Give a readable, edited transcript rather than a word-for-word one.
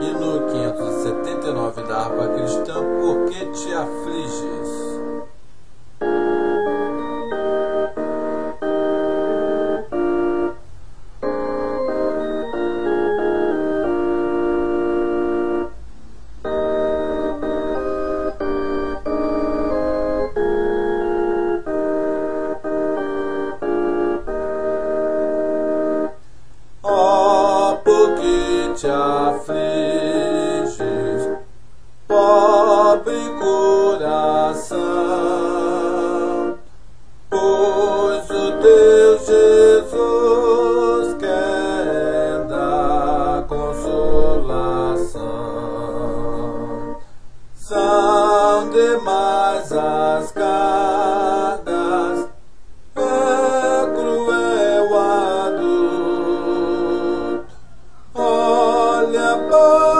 Hino 579 da harpa cristã, Por que te afliges? Oh, por que te afliges, pobre coração? Pois o teu Jesus quer dar consolação. São demais as cargas, é cruel a dor. Olha para